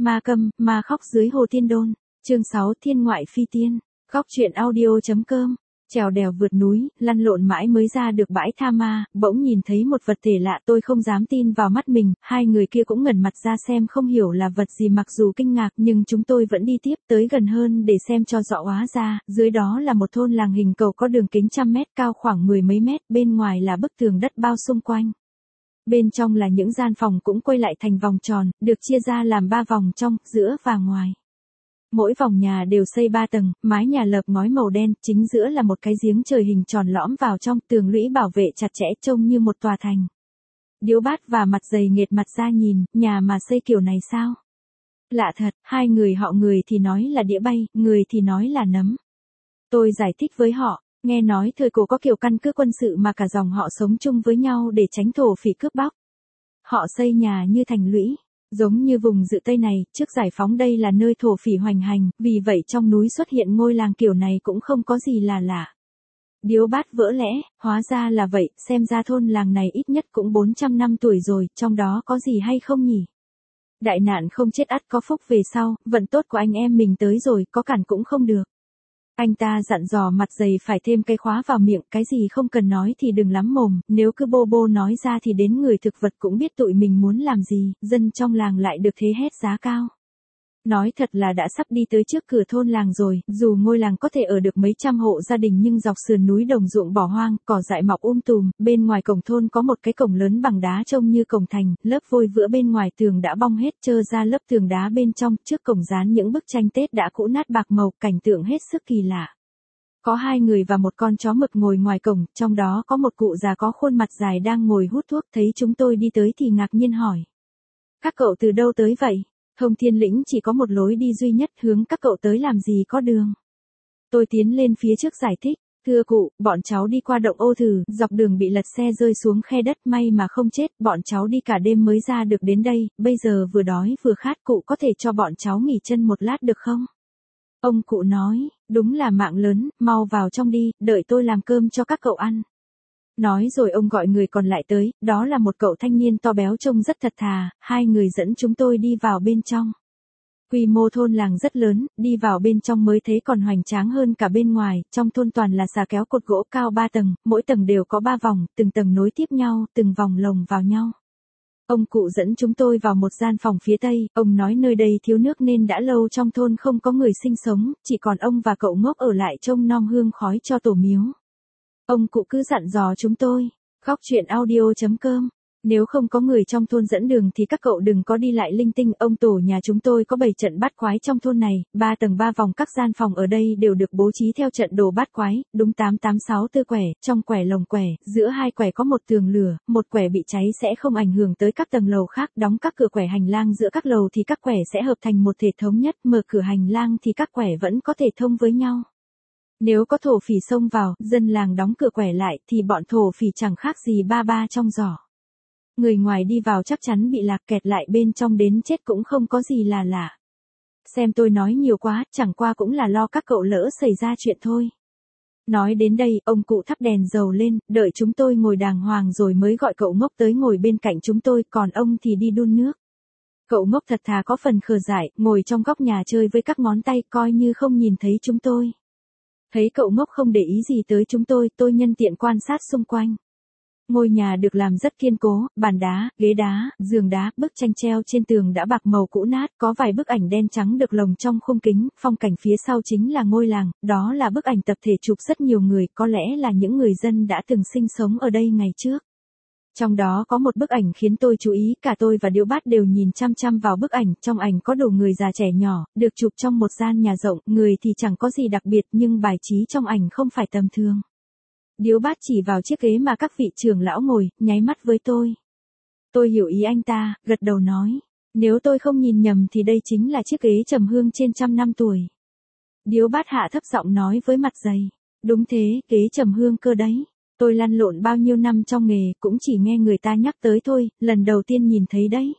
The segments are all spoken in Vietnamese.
Ma câm, ma khóc dưới hồ Thiên Đôn. Chương 6 Thiên ngoại phi tiên. Khóc chuyện audio.com. Trèo đèo vượt núi, lăn lộn mãi mới ra được bãi tha ma, bỗng nhìn thấy một vật thể lạ, tôi không dám tin vào mắt mình, hai người kia cũng ngẩn mặt ra xem không hiểu là vật gì, mặc dù kinh ngạc nhưng chúng tôi vẫn đi tiếp tới gần hơn để xem cho rõ. Hóa ra, dưới đó là một thôn làng hình cầu có đường kính trăm mét, cao khoảng mười mấy mét, bên ngoài là bức tường đất bao xung quanh. Bên trong là những gian phòng cũng quay lại thành vòng tròn, được chia ra làm 3 vòng trong, giữa và ngoài. Mỗi vòng nhà đều xây 3 tầng, mái nhà lợp ngói màu đen, chính giữa là một cái giếng trời hình tròn lõm vào trong, tường lũy bảo vệ chặt chẽ trông như một tòa thành. Điếu Bát và Mặt Dày nghệt mặt ra nhìn, nhà mà xây kiểu này sao? Lạ thật, hai người họ, người thì nói là đĩa bay, người thì nói là nấm. Tôi giải thích với họ, nghe nói thời cổ có kiểu căn cứ quân sự mà cả dòng họ sống chung với nhau để tránh thổ phỉ cướp bóc. Họ xây nhà như thành lũy. Giống như vùng Dự Tây này, trước giải phóng đây là nơi thổ phỉ hoành hành, vì vậy trong núi xuất hiện ngôi làng kiểu này cũng không có gì là lạ. Điếu Bát vỡ lẽ, hóa ra là vậy, xem ra thôn làng này ít nhất cũng 400 năm tuổi rồi, trong đó có gì hay không nhỉ? Đại nạn không chết ắt có phúc về sau, vận tốt của anh em mình tới rồi, có cản cũng không được. Anh ta dặn dò Mặt Dày phải thêm cái khóa vào miệng, cái gì không cần nói thì đừng lắm mồm, nếu cứ bô bô nói ra thì đến người thực vật cũng biết tụi mình muốn làm gì, dân trong làng lại được thế hét giá cao. Nói thật là đã sắp đi tới trước cửa thôn làng rồi, dù ngôi làng có thể ở được mấy trăm hộ gia đình nhưng dọc sườn núi đồng ruộng bỏ hoang, cỏ dại mọc tùm, bên ngoài cổng thôn có một cái cổng lớn bằng đá trông như cổng thành, lớp vôi vữa bên ngoài tường đã bong hết, trơ ra lớp tường đá bên trong, trước cổng dán những bức tranh Tết đã cũ nát bạc màu, cảnh tượng hết sức kỳ lạ. Có 2 người và một con chó mực ngồi ngoài cổng, trong đó có một cụ già có khuôn mặt dài đang ngồi hút thuốc, thấy chúng tôi đi tới thì ngạc nhiên hỏi. Các cậu từ đâu tới vậy? Thông Thiên Lĩnh chỉ có một lối đi duy nhất, hướng các cậu tới làm gì có đường. Tôi tiến lên phía trước giải thích, thưa cụ, bọn cháu đi qua động Ô Thử, dọc đường bị lật xe rơi xuống khe đất, may mà không chết, bọn cháu đi cả đêm mới ra được đến đây, bây giờ vừa đói vừa khát, cụ có thể cho bọn cháu nghỉ chân một lát được không? Ông cụ nói, đúng là mạng lớn, mau vào trong đi, đợi tôi làm cơm cho các cậu ăn. Nói rồi ông gọi người còn lại tới, đó là một cậu thanh niên to béo trông rất thật thà, hai người dẫn chúng tôi đi vào bên trong. Quy mô thôn làng rất lớn, đi vào bên trong mới thấy còn hoành tráng hơn cả bên ngoài, trong thôn toàn là xà kéo cột gỗ cao 3 tầng, mỗi tầng đều có 3 vòng, từng tầng nối tiếp nhau, từng vòng lồng vào nhau. Ông cụ dẫn chúng tôi vào một gian phòng phía tây, ông nói nơi đây thiếu nước nên đã lâu trong thôn không có người sinh sống, chỉ còn ông và cậu ngốc ở lại trông nom hương khói cho tổ miếu. Ông cụ cứ dặn dò chúng tôi, khóc chuyện audio.com. Nếu không có người trong thôn dẫn đường thì các cậu đừng có đi lại linh tinh. Ông tổ nhà chúng tôi có 7 trận bát quái trong thôn này, 3 tầng 3 vòng, các gian phòng ở đây đều được bố trí theo trận đồ bát quái, đúng 8864 quẻ, trong quẻ lồng quẻ, giữa 2 quẻ có một tường lửa, một quẻ bị cháy sẽ không ảnh hưởng tới các tầng lầu khác, đóng các cửa quẻ hành lang giữa các lầu thì các quẻ sẽ hợp thành một thể thống nhất, mở cửa hành lang thì các quẻ vẫn có thể thông với nhau. Nếu có thổ phỉ xông vào, dân làng đóng cửa quẻ lại thì bọn thổ phỉ chẳng khác gì ba ba trong giỏ. Người ngoài đi vào chắc chắn bị lạc, kẹt lại bên trong đến chết cũng không có gì là lạ. Xem tôi nói nhiều quá, chẳng qua cũng là lo các cậu lỡ xảy ra chuyện thôi. Nói đến đây, ông cụ thắp đèn dầu lên, đợi chúng tôi ngồi đàng hoàng rồi mới gọi cậu ngốc tới ngồi bên cạnh chúng tôi, còn ông thì đi đun nước. Cậu ngốc thật thà có phần khờ dại, ngồi trong góc nhà chơi với các ngón tay, coi như không nhìn thấy chúng tôi. Thấy cậu ngốc không để ý gì tới chúng tôi nhân tiện quan sát xung quanh. Ngôi nhà được làm rất kiên cố, bàn đá, ghế đá, giường đá, bức tranh treo trên tường đã bạc màu cũ nát, có vài bức ảnh đen trắng được lồng trong khung kính, phong cảnh phía sau chính là ngôi làng, đó là bức ảnh tập thể chụp rất nhiều người, có lẽ là những người dân đã từng sinh sống ở đây ngày trước. Trong đó có một bức ảnh khiến tôi chú ý, cả tôi và Điếu Bát đều nhìn chăm chăm vào bức ảnh, trong ảnh có đủ người già trẻ nhỏ, được chụp trong một gian nhà rộng, người thì chẳng có gì đặc biệt nhưng bài trí trong ảnh không phải tầm thường. Điếu Bát chỉ vào chiếc ghế mà các vị trưởng lão ngồi, nháy mắt với tôi. Tôi hiểu ý anh ta, gật đầu nói, nếu tôi không nhìn nhầm thì đây chính là chiếc ghế trầm hương trên 100 năm tuổi. Điếu Bát hạ thấp giọng nói với Mặt Dày, đúng thế, ghế trầm hương cơ đấy. Tôi lăn lộn bao nhiêu năm trong nghề, cũng chỉ nghe người ta nhắc tới thôi, lần đầu tiên nhìn thấy đấy.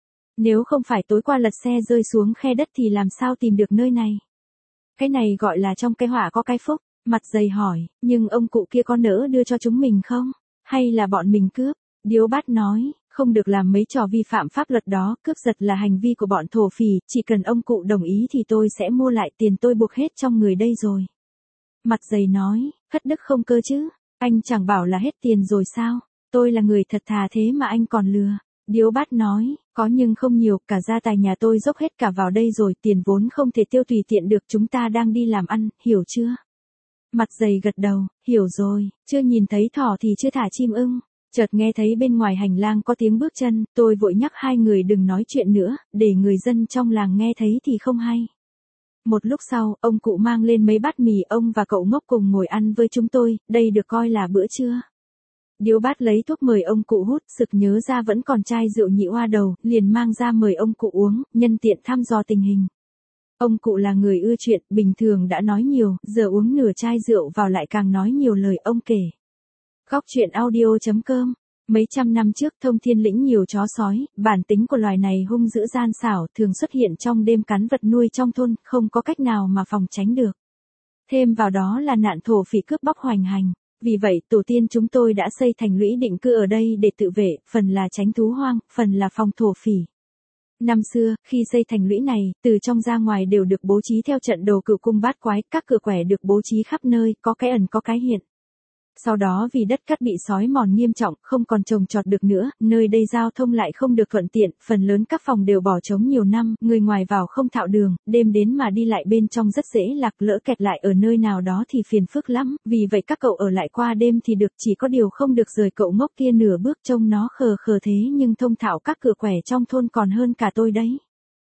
Nếu không phải tối qua lật xe rơi xuống khe đất thì làm sao tìm được nơi này? Cái này gọi là trong cái họa có cái phúc. Mặt Dày hỏi, nhưng ông cụ kia có nỡ đưa cho chúng mình không? Hay là bọn mình cướp? Điếu Bát nói, không được làm mấy trò vi phạm pháp luật đó, cướp giật là hành vi của bọn thổ phỉ, chỉ cần ông cụ đồng ý thì tôi sẽ mua lại, tiền tôi buộc hết trong người đây rồi. Mặt dày nói, hất đức không cơ chứ, anh chẳng bảo là hết tiền rồi sao, tôi là người thật thà thế mà anh còn lừa. Điếu Bát nói, có nhưng không nhiều, cả gia tài nhà tôi dốc hết cả vào đây rồi, tiền vốn không thể tiêu tùy tiện được, chúng ta đang đi làm ăn, hiểu chưa? Mặt dày gật đầu, hiểu rồi, chưa nhìn thấy thỏ thì chưa thả chim ưng. Chợt nghe thấy bên ngoài hành lang có tiếng bước chân, tôi vội nhắc hai người đừng nói chuyện nữa, để người dân trong làng nghe thấy thì không hay. Một lúc sau, ông cụ mang lên mấy bát mì, ông và cậu ngốc cùng ngồi ăn với chúng tôi, đây được coi là bữa trưa. Điếu Bát lấy thuốc mời ông cụ hút, sực nhớ ra vẫn còn chai rượu nhị oa đầu, liền mang ra mời ông cụ uống, nhân tiện thăm dò tình hình. Ông cụ là người ưa chuyện, bình thường đã nói nhiều, giờ uống nửa chai rượu vào lại càng nói nhiều lời, ông kể. Góc truyện audio.com. Mấy trăm năm trước Thông Thiên Lĩnh nhiều chó sói, bản tính của loài này hung dữ gian xảo, thường xuất hiện trong đêm cắn vật nuôi trong thôn, không có cách nào mà phòng tránh được. Thêm vào đó là nạn thổ phỉ cướp bóc hoành hành. Vì vậy, tổ tiên chúng tôi đã xây thành lũy định cư ở đây để tự vệ, phần là tránh thú hoang, phần là phòng thổ phỉ. Năm xưa, khi xây thành lũy này, từ trong ra ngoài đều được bố trí theo trận đồ cửu cung bát quái, các cửa quẻ được bố trí khắp nơi, có cái ẩn có cái hiện. Sau đó vì đất cát bị xói mòn nghiêm trọng, không còn trồng trọt được nữa, nơi đây giao thông lại không được thuận tiện, phần lớn các phòng đều bỏ trống nhiều năm, người ngoài vào không thạo đường, đêm đến mà đi lại bên trong rất dễ lạc, lỡ kẹt lại ở nơi nào đó thì phiền phức lắm, vì vậy các cậu ở lại qua đêm thì được, chỉ có điều không được rời cậu ngốc kia nửa bước, trông nó khờ khờ thế nhưng thông thạo các cửa quẻ trong thôn còn hơn cả tôi đấy.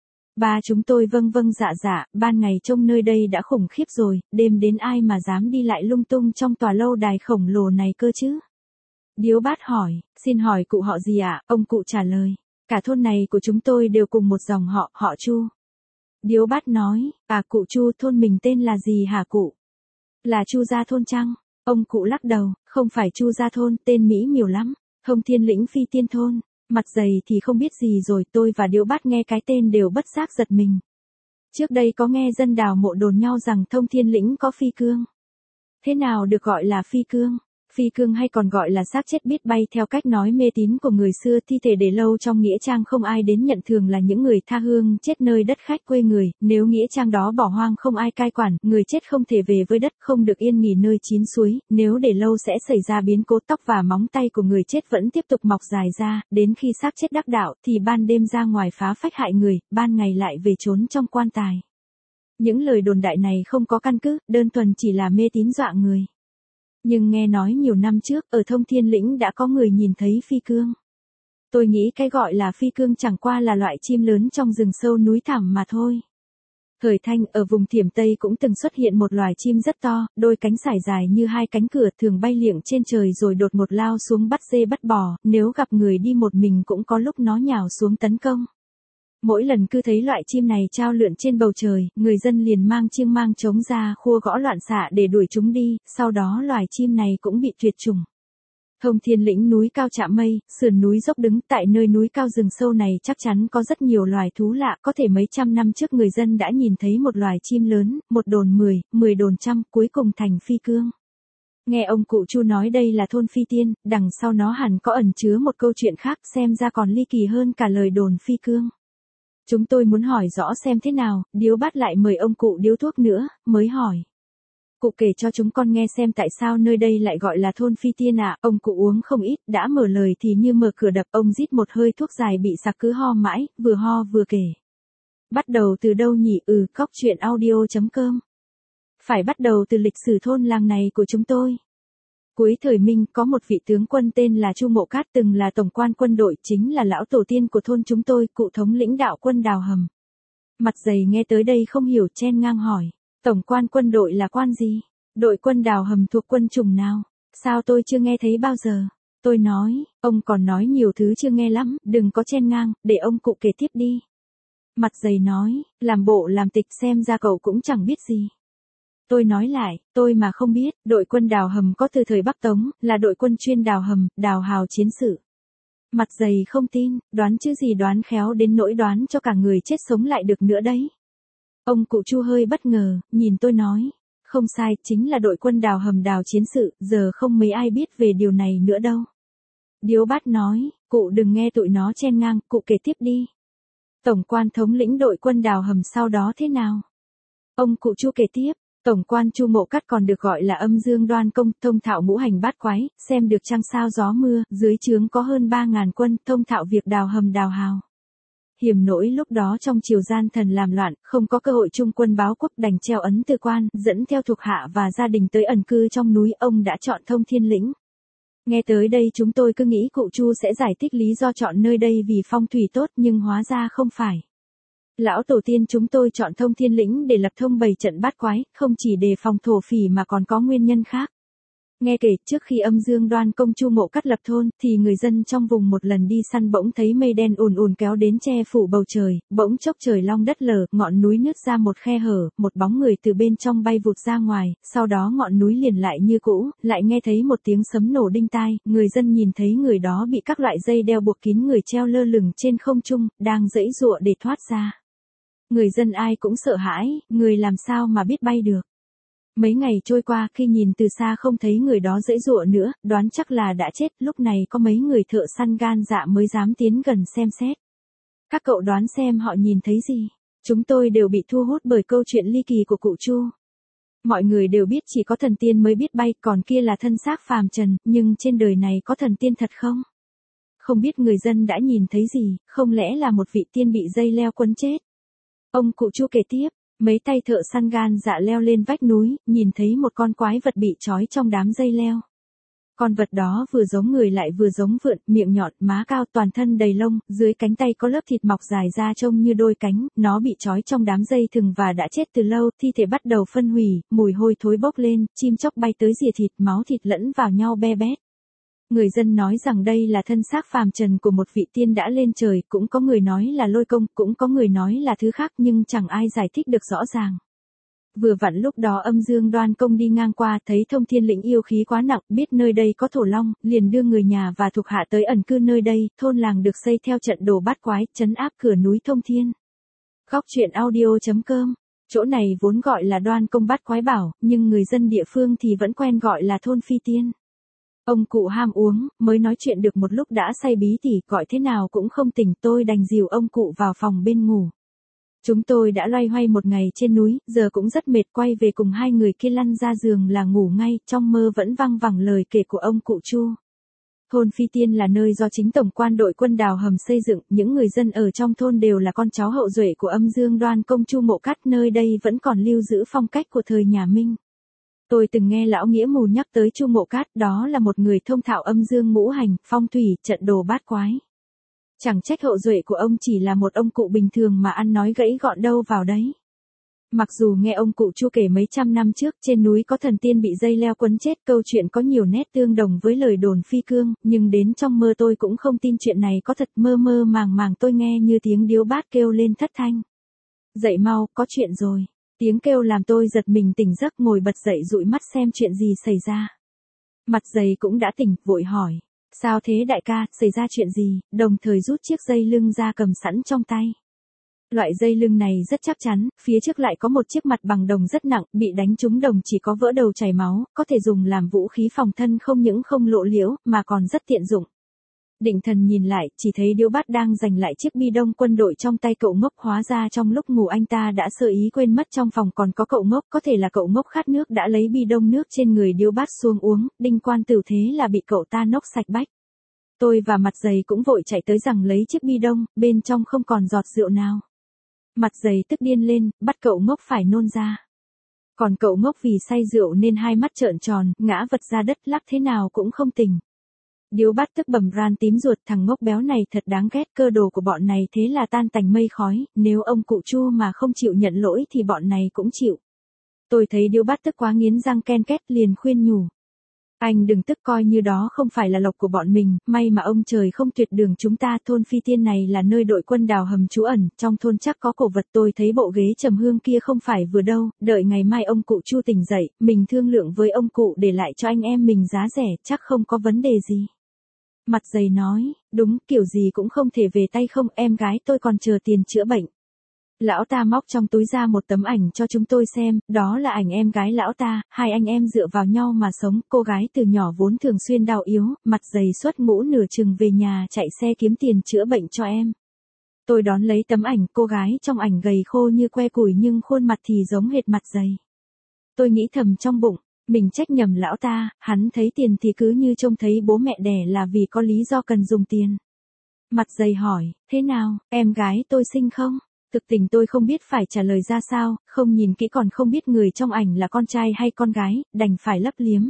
Ba chúng tôi vâng dạ, ban ngày trông nơi đây đã khủng khiếp rồi, đêm đến ai mà dám đi lại lung tung trong tòa lâu đài khổng lồ này cơ chứ? Điếu Bát hỏi, xin hỏi cụ họ gì ạ? Ông cụ trả lời, cả thôn này của chúng tôi đều cùng một dòng họ, họ Chu. Điếu Bát nói, cụ Chu, thôn mình tên là gì hả cụ? Là Chu Gia Thôn chăng? Ông cụ lắc đầu, không phải Chu Gia Thôn, tên mỹ miều lắm, Thông Thiên Lĩnh Phi Tiên Thôn. Mặt dày thì không biết gì rồi, tôi và Điếu Bát nghe cái tên đều bất giác giật mình. Trước đây có nghe dân đào mộ đồn nhau rằng Thông Thiên Lĩnh có phi cương. Thế nào được gọi là phi cương? Phi cương hay còn gọi là xác chết biết bay, theo cách nói mê tín của người xưa, thi thể để lâu trong nghĩa trang không ai đến nhận, thường là những người tha hương chết nơi đất khách quê người, nếu nghĩa trang đó bỏ hoang không ai cai quản, người chết không thể về với đất, không được yên nghỉ nơi chín suối, nếu để lâu sẽ xảy ra biến cố, tóc và móng tay của người chết vẫn tiếp tục mọc dài ra, đến khi xác chết đắc đạo thì ban đêm ra ngoài phá phách hại người, ban ngày lại về trốn trong quan tài. Những lời đồn đại này không có căn cứ, đơn thuần chỉ là mê tín dọa người. Nhưng nghe nói nhiều năm trước, ở Thông Thiên Lĩnh đã có người nhìn thấy phi cương. Tôi nghĩ cái gọi là phi cương chẳng qua là loại chim lớn trong rừng sâu núi thẳm mà thôi. Thời Thanh, ở vùng Thiểm Tây cũng từng xuất hiện một loài chim rất to, đôi cánh sải dài như hai cánh cửa, thường bay liệng trên trời rồi đột ngột lao xuống bắt dê bắt bò, nếu gặp người đi một mình cũng có lúc nó nhào xuống tấn công. Mỗi lần cứ thấy loại chim này trao lượn trên bầu trời, người dân liền mang chiêng mang trống ra khua gõ loạn xạ để đuổi chúng đi, sau đó loài chim này cũng bị tuyệt chủng. Thông Thiên Lĩnh núi cao chạm mây, sườn núi dốc đứng, tại nơi núi cao rừng sâu này chắc chắn có rất nhiều loài thú lạ, có thể mấy trăm năm trước người dân đã nhìn thấy một loài chim lớn, một đồn 10 đồn trăm, cuối cùng thành phi cương. Nghe ông cụ Chu nói đây là thôn Phi Tiên, đằng sau nó hẳn có ẩn chứa một câu chuyện khác, xem ra còn ly kỳ hơn cả lời đồn phi cương. Chúng tôi muốn hỏi rõ xem thế nào, Điếu Bát lại mời ông cụ điếu thuốc nữa, mới hỏi. Cụ kể cho chúng con nghe xem tại sao nơi đây lại gọi là thôn Phi Tiên ạ. Ông cụ uống không ít, đã mở lời thì như mở cửa đập, ông rít một hơi thuốc dài bị sặc cứ ho mãi, vừa ho vừa kể. Bắt đầu từ đâu nhỉ? Góc truyện audio.com. Phải bắt đầu từ lịch sử thôn làng này của chúng tôi. Cuối thời Minh, có một vị tướng quân tên là Chu Mộ Cát, từng là tổng quan quân đội, chính là lão tổ tiên của thôn chúng tôi, cụ thống lĩnh đạo quân Đào Hầm. Mặt dày nghe tới đây không hiểu, chen ngang hỏi, tổng quan quân đội là quan gì? Đội quân Đào Hầm thuộc quân chủng nào? Sao tôi chưa nghe thấy bao giờ? Tôi nói, ông còn nói nhiều thứ chưa nghe lắm, đừng có chen ngang, để ông cụ kể tiếp đi. Mặt dày nói, làm bộ làm tịch, xem ra cậu cũng chẳng biết gì. Tôi nói lại, tôi mà không biết, đội quân Đào Hầm có từ thời Bắc Tống, là đội quân chuyên đào hầm, đào hào chiến sự. Mặt dày không tin, đoán chứ gì đoán, khéo đến nỗi đoán cho cả người chết sống lại được nữa đấy. Ông cụ Chu hơi bất ngờ, nhìn tôi nói, không sai, chính là đội quân đào hầm đào chiến sự, giờ không mấy ai biết về điều này nữa đâu. Điếu Bát nói, cụ đừng nghe tụi nó chen ngang, cụ kể tiếp đi. Tổng quan thống lĩnh đội quân đào hầm sau đó thế nào? Ông cụ Chu kể tiếp, Tổng quan Chu Mộ Cắt còn được gọi là Âm Dương Đoan Công, thông thạo ngũ hành bát quái, xem được trăng sao gió mưa, dưới trướng có hơn 3.000 quân, thông thạo việc đào hầm đào hào. Hiểm nỗi lúc đó trong triều gian thần làm loạn, không có cơ hội trung quân báo quốc, đành treo ấn tư quan, dẫn theo thuộc hạ và gia đình tới ẩn cư trong núi, ông đã chọn Thông Thiên Lĩnh. Nghe tới đây chúng tôi cứ nghĩ cụ Chu sẽ giải thích lý do chọn nơi đây vì phong thủy tốt, nhưng hóa ra không phải. Lão tổ tiên chúng tôi chọn Thông Thiên Lĩnh để lập thông 7 trận bát quái, không chỉ đề phòng thổ phỉ mà còn có nguyên nhân khác. Nghe kể, trước khi Âm Dương Đoan Công Chu Mộ Cắt lập thôn, thì người dân trong vùng một lần đi săn bỗng thấy mây đen ùn ùn kéo đến che phủ bầu trời, bỗng chốc trời long đất lở, ngọn núi nứt ra một khe hở, một bóng người từ bên trong bay vụt ra ngoài, sau đó ngọn núi liền lại như cũ, lại nghe thấy một tiếng sấm nổ đinh tai, người dân nhìn thấy người đó bị các loại dây đeo buộc kín người treo lơ lửng trên không trung, đang giãy giụa để thoát ra. Người dân ai cũng sợ hãi, người làm sao mà biết bay được. Mấy ngày trôi qua, khi nhìn từ xa không thấy người đó giãy giụa nữa, đoán chắc là đã chết, lúc này có mấy người thợ săn gan dạ mới dám tiến gần xem xét. Các cậu đoán xem họ nhìn thấy gì? Chúng tôi đều bị thu hút bởi câu chuyện ly kỳ của cụ Chu. Mọi người đều biết chỉ có thần tiên mới biết bay, còn kia là thân xác phàm trần, nhưng trên đời này có thần tiên thật không? Không biết người dân đã nhìn thấy gì, không lẽ là một vị tiên bị dây leo quấn chết? Ông cụ Chu kể tiếp. Mấy tay thợ săn gan dạ leo lên vách núi, nhìn thấy một con quái vật bị trói trong đám dây leo. Con vật đó vừa giống người lại vừa giống vượn, miệng nhọn, má cao, toàn thân đầy lông, dưới cánh tay có lớp thịt mọc dài ra trông như đôi cánh, nó bị trói trong đám dây thừng và đã chết từ lâu, thi thể bắt đầu phân hủy, mùi hôi thối bốc lên, chim chóc bay tới rỉa thịt, máu thịt lẫn vào nhau be bét. Người dân nói rằng đây là thân xác phàm trần của một vị tiên đã lên trời, cũng có người nói là Lôi Công, cũng có người nói là thứ khác nhưng chẳng ai giải thích được rõ ràng. Vừa vặn lúc đó Âm Dương Đoan Công đi ngang qua thấy Thông Thiên Lĩnh yêu khí quá nặng, biết nơi đây có thổ long, liền đưa người nhà và thuộc hạ tới ẩn cư nơi đây, thôn làng được xây theo trận đồ bát quái, trấn áp cửa núi Thông Thiên. Góc truyện audio.com. Chỗ này vốn gọi là Đoan Công Bát Quái Bảo, nhưng người dân địa phương thì vẫn quen gọi là thôn Phi Tiên. Ông cụ ham uống, mới nói chuyện được một lúc đã say bí tỉ, gọi thế nào cũng không tỉnh, tôi đành dìu ông cụ vào phòng bên ngủ. Chúng tôi đã loay hoay một ngày trên núi, giờ cũng rất mệt, quay về cùng hai người kia lăn ra giường là ngủ ngay, trong mơ vẫn văng vẳng lời kể của ông cụ Chu. Thôn Phi Tiên là nơi do chính tổng quan đội quân đào hầm xây dựng, những người dân ở trong thôn đều là con cháu hậu duệ của Âm Dương Đoan Công Chu Mộ Cắt, nơi đây vẫn còn lưu giữ phong cách của thời nhà Minh. Tôi từng nghe lão nghĩa mù nhắc tới Chu Mộ Cát, đó là một người thông thạo âm dương ngũ hành, phong thủy, trận đồ bát quái. Chẳng trách hậu duệ của ông chỉ là một ông cụ bình thường mà ăn nói gãy gọn đâu vào đấy. Mặc dù nghe ông cụ Chu kể mấy trăm năm trước trên núi có thần tiên bị dây leo quấn chết, câu chuyện có nhiều nét tương đồng với lời đồn phi cương, nhưng đến trong mơ tôi cũng không tin chuyện này có thật, mơ mơ màng màng tôi nghe như tiếng điếu bát kêu lên thất thanh. Dậy mau, có chuyện rồi. Tiếng kêu làm tôi giật mình tỉnh giấc, ngồi bật dậy dụi mắt xem chuyện gì xảy ra. Mặt dày cũng đã tỉnh, vội hỏi. Sao thế đại ca, xảy ra chuyện gì, đồng thời rút chiếc dây lưng ra cầm sẵn trong tay. Loại dây lưng này rất chắc chắn, phía trước lại có một chiếc mặt bằng đồng rất nặng, bị đánh trúng đồng chỉ có vỡ đầu chảy máu, có thể dùng làm vũ khí phòng thân, không những không lộ liễu, mà còn rất tiện dụng. Định thần nhìn lại, chỉ thấy Điếu Bát đang giành lại chiếc bi đông quân đội trong tay cậu ngốc, hóa ra trong lúc ngủ anh ta đã sơ ý quên mất trong phòng còn có cậu ngốc, có thể là cậu ngốc khát nước đã lấy bi đông nước trên người Điếu Bát xuống uống, đinh quan tử thế là bị cậu ta nốc sạch bách. Tôi và mặt dày cũng vội chạy tới rằng lấy chiếc bi đông, bên trong không còn giọt rượu nào. Mặt dày tức điên lên, bắt cậu ngốc phải nôn ra. Còn cậu ngốc vì say rượu nên hai mắt trợn tròn, ngã vật ra đất, lắc thế nào cũng không tỉnh. Điếu Bát tức bầm ran tím ruột, thằng ngốc béo này thật đáng ghét, cơ đồ của bọn này thế là tan tành mây khói, nếu ông cụ Chu mà không chịu nhận lỗi thì bọn này cũng chịu. Tôi thấy Điếu Bát tức quá nghiến răng ken két, liền khuyên nhủ. Anh đừng tức, coi như đó không phải là lộc của bọn mình, may mà ông trời không tuyệt đường chúng ta, thôn Phi Tiên này là nơi đội quân đào hầm trú ẩn, trong thôn chắc có cổ vật, tôi thấy bộ ghế trầm hương kia không phải vừa đâu, đợi ngày mai ông cụ Chu tỉnh dậy, mình thương lượng với ông cụ để lại cho anh em mình giá rẻ, chắc không có vấn đề gì. Mặt dày nói, đúng, kiểu gì cũng không thể về tay không, em gái tôi còn chờ tiền chữa bệnh. Lão ta móc trong túi ra một tấm ảnh cho chúng tôi xem, đó là ảnh em gái lão ta, hai anh em dựa vào nhau mà sống, cô gái từ nhỏ vốn thường xuyên đau yếu, mặt dày suốt ngũ nửa chừng về nhà chạy xe kiếm tiền chữa bệnh cho em. Tôi đón lấy tấm ảnh, cô gái trong ảnh gầy khô như que củi nhưng khuôn mặt thì giống hệt mặt dày. Tôi nghĩ thầm trong bụng, mình trách nhầm lão ta, hắn thấy tiền thì cứ như trông thấy bố mẹ đẻ là vì có lý do cần dùng tiền. Mặt dày hỏi, thế nào, em gái tôi xinh không? Thực tình tôi không biết phải trả lời ra sao, không nhìn kỹ còn không biết người trong ảnh là con trai hay con gái, đành phải lấp liếm.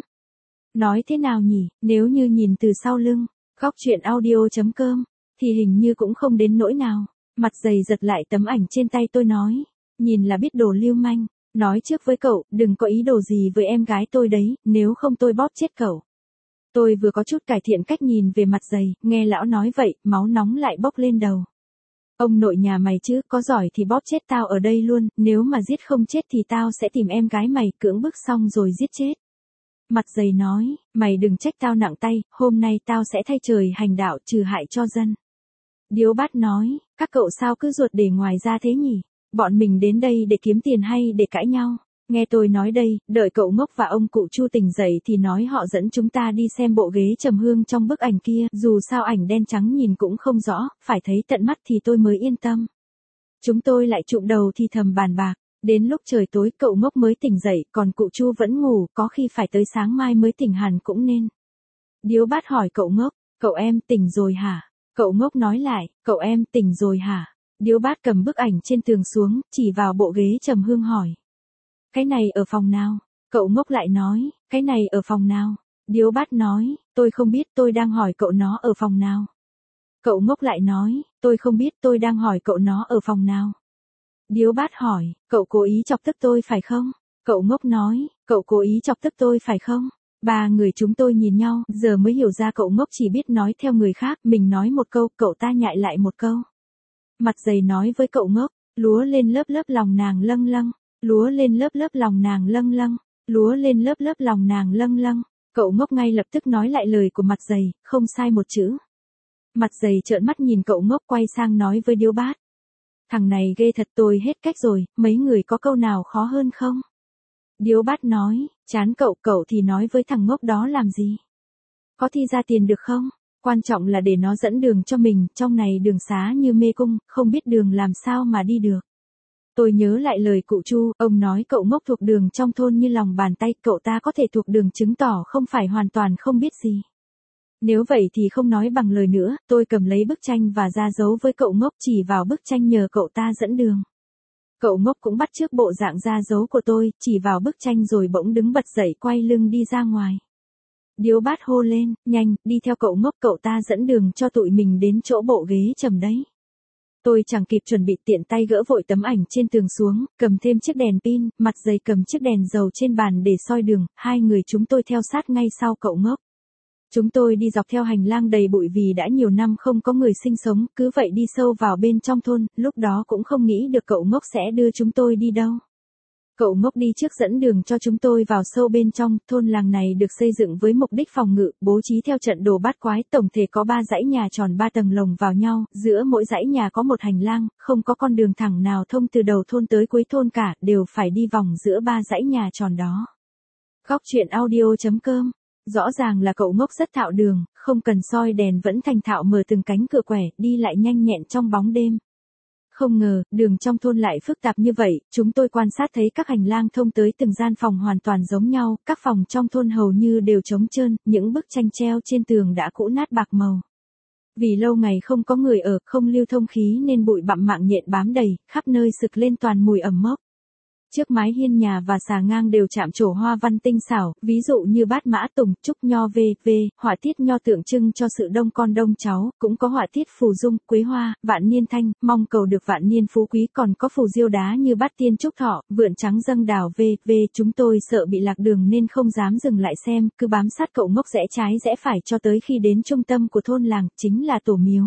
Nói thế nào nhỉ, nếu như nhìn từ sau lưng, góc chuyện audio.com, thì hình như cũng không đến nỗi nào. Mặt dày giật lại tấm ảnh trên tay tôi nói, nhìn là biết đồ lưu manh, nói trước với cậu, đừng có ý đồ gì với em gái tôi đấy, nếu không tôi bóp chết cậu. Tôi vừa có chút cải thiện cách nhìn về mặt dày, nghe lão nói vậy, máu nóng lại bốc lên đầu. Ông nội nhà mày chứ, có giỏi thì bóp chết tao ở đây luôn, nếu mà giết không chết thì tao sẽ tìm em gái mày cưỡng bức xong rồi giết chết. Mặt dày nói, mày đừng trách tao nặng tay, hôm nay tao sẽ thay trời hành đạo trừ hại cho dân. Điếu Bát nói, các cậu sao cứ ruột để ngoài ra thế nhỉ? Bọn mình đến đây để kiếm tiền hay để cãi nhau? Nghe tôi nói đây, đợi cậu Ngốc và ông cụ Chu tỉnh dậy thì nói họ dẫn chúng ta đi xem bộ ghế trầm hương trong bức ảnh kia, dù sao ảnh đen trắng nhìn cũng không rõ, phải thấy tận mắt thì tôi mới yên tâm. Chúng tôi lại chụm đầu thì thầm bàn bạc, đến lúc trời tối cậu Ngốc mới tỉnh dậy, còn cụ Chu vẫn ngủ, có khi phải tới sáng mai mới tỉnh hẳn cũng nên. Điếu Bát hỏi cậu Ngốc, cậu em tỉnh rồi hả? Cậu Ngốc nói lại, cậu em tỉnh rồi hả? Điếu Bát cầm bức ảnh trên tường xuống, chỉ vào bộ ghế trầm hương hỏi. Cái này ở phòng nào? Cậu Ngốc lại nói, cái này ở phòng nào? Điếu Bát nói, tôi không biết, tôi đang hỏi cậu nó ở phòng nào. Cậu Ngốc lại nói, tôi không biết, tôi đang hỏi cậu nó ở phòng nào. Điếu Bát hỏi, cậu cố ý chọc tức tôi phải không? Cậu Ngốc nói, cậu cố ý chọc tức tôi phải không? Ba người chúng tôi nhìn nhau, giờ mới hiểu ra cậu Ngốc chỉ biết nói theo người khác, mình nói một câu, cậu ta nhại lại một câu. Mặt dày nói với cậu Ngốc, lúa lên lớp lớp lòng nàng lâng lâng, lúa lên lớp lớp lòng nàng lâng lâng, lúa lên lớp lớp lòng nàng lâng lâng. Cậu Ngốc ngay lập tức nói lại lời của mặt dày, không sai một chữ. Mặt dày trợn mắt nhìn cậu Ngốc quay sang nói với Điếu Bát. Thằng này ghê thật, tôi hết cách rồi, mấy người có câu nào khó hơn không? Điếu Bát nói, chán cậu thì nói với thằng ngốc đó làm gì? Có thi ra tiền được không? Quan trọng là để nó dẫn đường cho mình, trong này đường xá như mê cung, không biết đường làm sao mà đi được. Tôi nhớ lại lời cụ Chu, ông nói cậu Ngốc thuộc đường trong thôn như lòng bàn tay, cậu ta có thể thuộc đường chứng tỏ không phải hoàn toàn không biết gì. Nếu vậy thì không nói bằng lời nữa, tôi cầm lấy bức tranh và ra dấu với cậu Ngốc chỉ vào bức tranh nhờ cậu ta dẫn đường. Cậu Ngốc cũng bắt chước bộ dạng ra dấu của tôi, chỉ vào bức tranh rồi bỗng đứng bật dậy quay lưng đi ra ngoài. Điếu Bát hô lên, nhanh, đi theo cậu Ngốc, cậu ta dẫn đường cho tụi mình đến chỗ bộ ghế trầm đấy. Tôi chẳng kịp chuẩn bị tiện tay gỡ vội tấm ảnh trên tường xuống, cầm thêm chiếc đèn pin, mặt dày cầm chiếc đèn dầu trên bàn để soi đường, hai người chúng tôi theo sát ngay sau cậu Ngốc. Chúng tôi đi dọc theo hành lang đầy bụi vì đã nhiều năm không có người sinh sống, cứ vậy đi sâu vào bên trong thôn, lúc đó cũng không nghĩ được cậu Ngốc sẽ đưa chúng tôi đi đâu. Cậu Ngốc đi trước dẫn đường cho chúng tôi vào sâu bên trong, thôn làng này được xây dựng với mục đích phòng ngự, bố trí theo trận đồ bát quái, tổng thể có 3 dãy nhà tròn 3 tầng lồng vào nhau, giữa mỗi dãy nhà có một hành lang, không có con đường thẳng nào thông từ đầu thôn tới cuối thôn cả, đều phải đi vòng giữa 3 dãy nhà tròn đó. Góc chuyện audio.com. Rõ ràng là cậu Ngốc rất thạo đường, không cần soi đèn vẫn thành thạo mở từng cánh cửa quẻ, đi lại nhanh nhẹn trong bóng đêm. Không ngờ, đường trong thôn lại phức tạp như vậy, chúng tôi quan sát thấy các hành lang thông tới từng gian phòng hoàn toàn giống nhau, các phòng trong thôn hầu như đều trống trơn, những bức tranh treo trên tường đã cũ nát bạc màu. Vì lâu ngày không có người ở, không lưu thông khí nên bụi bặm mạng nhện bám đầy, khắp nơi sực lên toàn mùi ẩm mốc. Trước mái hiên nhà và xà ngang đều chạm trổ hoa văn tinh xảo, ví dụ như bát mã tùng, trúc nho v, họa tiết nho tượng trưng cho sự đông con đông cháu, cũng có họa tiết phù dung, quế hoa, vạn niên thanh, mong cầu được vạn niên phú quý, còn có phù diêu đá như bát tiên trúc thọ, vượn trắng dâng đào v, chúng tôi sợ bị lạc đường nên không dám dừng lại xem, cứ bám sát cậu Ngốc rẽ trái rẽ phải cho tới khi đến trung tâm của thôn làng, chính là tổ miếu.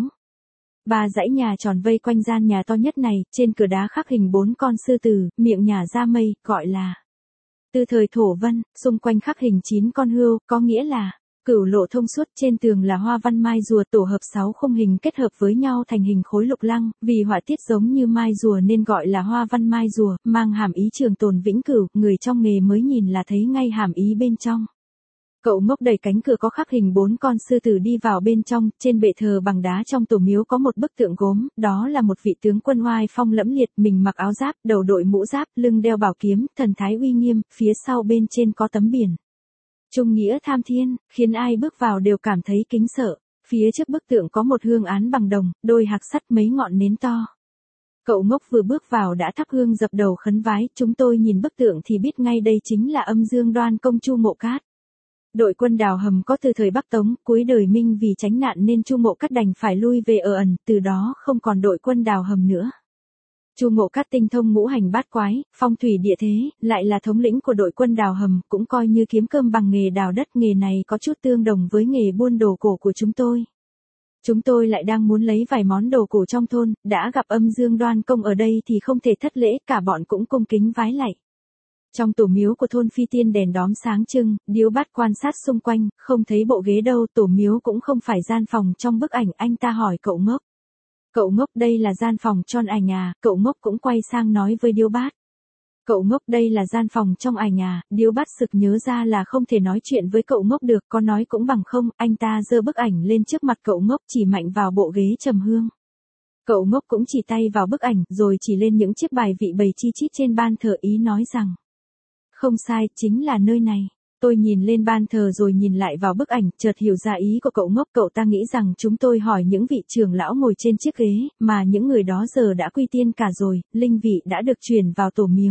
3 dãy nhà tròn vây quanh gian nhà to nhất này, trên cửa đá khắc hình 4 con sư tử, miệng nhà ra mây, gọi là từ thời Thổ Vân, xung quanh khắc hình 9 con hươu, có nghĩa là Cửu lộ thông suốt, trên tường là hoa văn mai rùa tổ hợp 6 khung hình kết hợp với nhau thành hình khối lục lăng, vì họa tiết giống như mai rùa nên gọi là hoa văn mai rùa, mang hàm ý trường tồn vĩnh cửu, người trong nghề mới nhìn là thấy ngay hàm ý bên trong. Cậu ngốc đẩy cánh cửa có khắc hình 4 con sư tử đi vào bên trong, trên bệ thờ bằng đá trong tổ miếu có một bức tượng gốm, đó là một vị tướng quân oai phong lẫm liệt, mình mặc áo giáp, đầu đội mũ giáp, lưng đeo bảo kiếm, thần thái uy nghiêm, phía sau bên trên có tấm biển Trung nghĩa tham thiên, khiến ai bước vào đều cảm thấy kính sợ. Phía trước bức tượng có một hương án bằng đồng, đôi hạc sắt mấy ngọn nến to. Cậu ngốc vừa bước vào đã thắp hương dập đầu khấn vái, chúng tôi nhìn bức tượng thì biết ngay đây chính là Âm Dương Đoan Công Chu Mộ Cát. Đội quân đào hầm có từ thời Bắc Tống, cuối đời Minh vì tránh nạn nên Chu Mộ Cát đành phải lui về ở ẩn, từ đó không còn đội quân đào hầm nữa. Chu Mộ Cát tinh thông ngũ hành bát quái, phong thủy địa thế, lại là thống lĩnh của đội quân đào hầm, cũng coi như kiếm cơm bằng nghề đào đất, nghề này có chút tương đồng với nghề buôn đồ cổ của chúng tôi. Chúng tôi lại đang muốn lấy vài món đồ cổ trong thôn, đã gặp Âm Dương Đoan Công ở đây thì không thể thất lễ, cả bọn cũng cung kính vái lạy. Trong tổ miếu của thôn Phi Tiên đèn đóm sáng trưng, Điếu Bát quan sát xung quanh, không thấy bộ ghế đâu, tổ miếu cũng không phải gian phòng trong bức ảnh, anh ta hỏi cậu ngốc. Cậu ngốc, đây là gian phòng trong ảnh à? Cậu ngốc cũng quay sang nói với Điếu Bát. Cậu ngốc, đây là gian phòng trong ảnh à? Điếu Bát sực nhớ ra là không thể nói chuyện với cậu ngốc được, có nói cũng bằng không, anh ta giơ bức ảnh lên trước mặt cậu ngốc chỉ mạnh vào bộ ghế trầm hương. Cậu ngốc cũng chỉ tay vào bức ảnh, rồi chỉ lên những chiếc bài vị bày chi chít trên ban thờ, ý nói rằng. Không sai, chính là nơi này. Tôi nhìn lên ban thờ rồi nhìn lại vào bức ảnh, chợt hiểu ra ý của cậu ngốc. Cậu ta nghĩ rằng chúng tôi hỏi những vị trưởng lão ngồi trên chiếc ghế, mà những người đó giờ đã quy tiên cả rồi, linh vị đã được chuyển vào tổ miếu.